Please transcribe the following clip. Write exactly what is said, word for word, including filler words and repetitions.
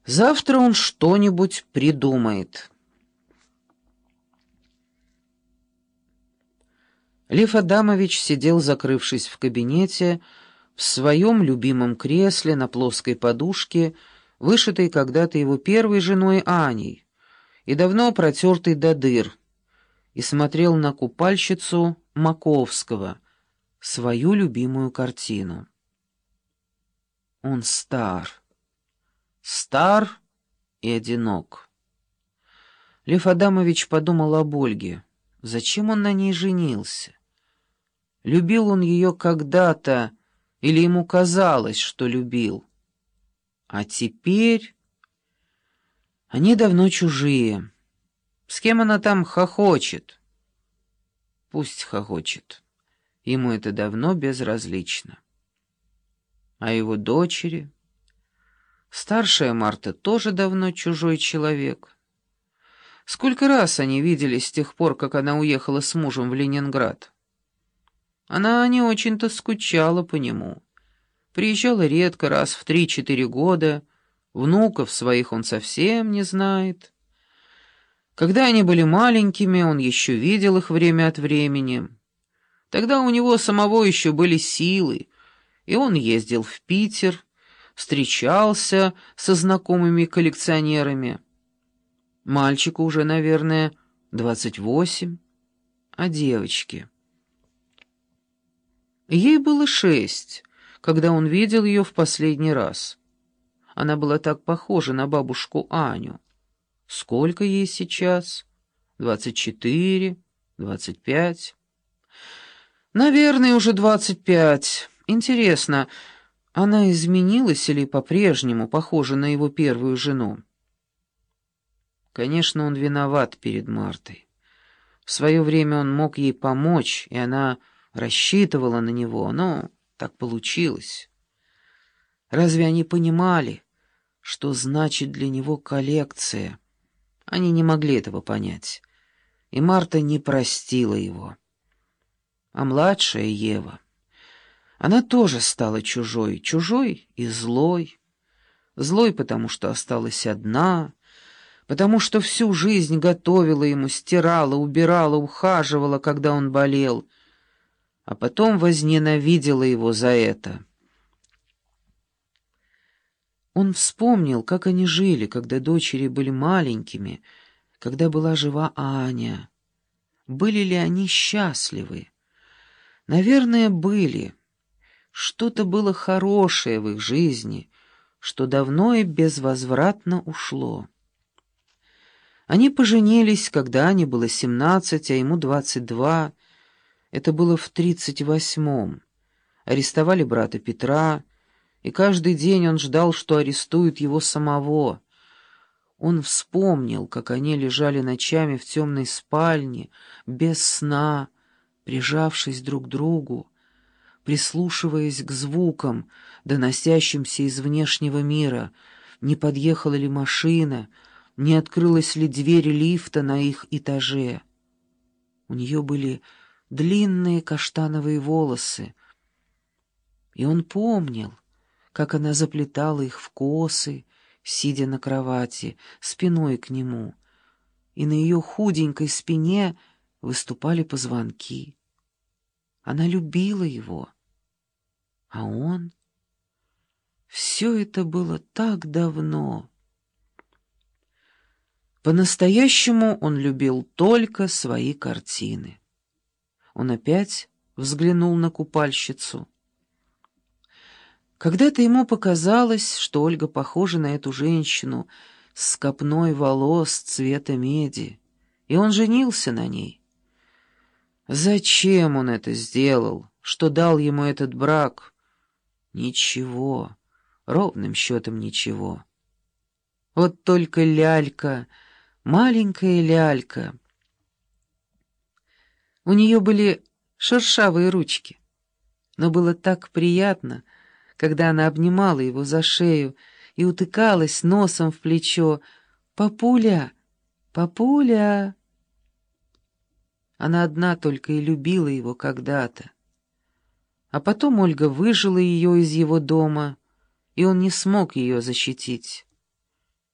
Завтра он что-нибудь придумает. Лев Адамович сидел, закрывшись в кабинете, в своем любимом кресле на плоской подушке, вышитой когда-то его первой женой Аней, и давно протертой до дыр, и смотрел на купальщицу Маковского, свою любимую картину. Он стар, стар и одинок. Лев Адамович подумал об Ольге. Зачем он на ней женился? Любил он ее когда-то, или ему казалось, что любил? А теперь они давно чужие. С кем она там хохочет? Пусть хохочет. Ему это давно безразлично. А его дочери? Старшая Марта тоже давно чужой человек. Сколько раз они виделись с тех пор, как она уехала с мужем в Ленинград? Она не очень-то скучала по нему. Приезжала редко, раз в три-четыре года. Внуков своих он совсем не знает. Когда они были маленькими, он еще видел их время от времени. Тогда у него самого еще были силы, и он ездил в Питер, встречался со знакомыми коллекционерами. Мальчику уже, наверное, двадцать восемь, а девочке... Ей было шесть, когда он видел ее в последний раз. Она была так похожа на бабушку Аню. Сколько ей сейчас? Двадцать четыре, двадцать пять. Наверное, уже двадцать пять. Интересно, она изменилась или по-прежнему похожа на его первую жену? Конечно, он виноват перед Мартой. В свое время он мог ей помочь, и она рассчитывала на него, но так получилось. Разве они понимали, что значит для него коллекция? Они не могли этого понять, и Марта не простила его. А младшая Ева, она тоже стала чужой, чужой и злой. Злой, потому что осталась одна, потому что всю жизнь готовила ему, стирала, убирала, ухаживала, когда он болел, а потом возненавидела его за это. Он вспомнил, как они жили, когда дочери были маленькими, когда была жива Аня. Были ли они счастливы? Наверное, были. Что-то было хорошее в их жизни, что давно и безвозвратно ушло. Они поженились, когда Ане было семнадцать, а ему двадцать два. Это было в тридцать восьмом. Арестовали брата Петра, и каждый день он ждал, что арестуют его самого. Он вспомнил, как они лежали ночами в темной спальне, без сна, прижавшись друг к другу, прислушиваясь к звукам, доносящимся из внешнего мира, не подъехала ли машина, не открылась ли дверь лифта на их этаже. У нее были длинные каштановые волосы, и он помнил, как она заплетала их в косы, сидя на кровати, спиной к нему, и на ее худенькой спине выступали позвонки. Она любила его, а он... Все это было так давно. По-настоящему он любил только свои картины. Он опять взглянул на купальщицу. Когда-то ему показалось, что Ольга похожа на эту женщину с копной волос цвета меди, и он женился на ней. Зачем он это сделал? Что дал ему этот брак? Ничего, ровным счетом ничего. Вот только лялька, маленькая лялька. У нее были шершавые ручки, но было так приятно, когда она обнимала его за шею и утыкалась носом в плечо. «Папуля! Папуля!» Она одна только и любила его когда-то. А потом Ольга выжила ее из его дома, и он не смог ее защитить.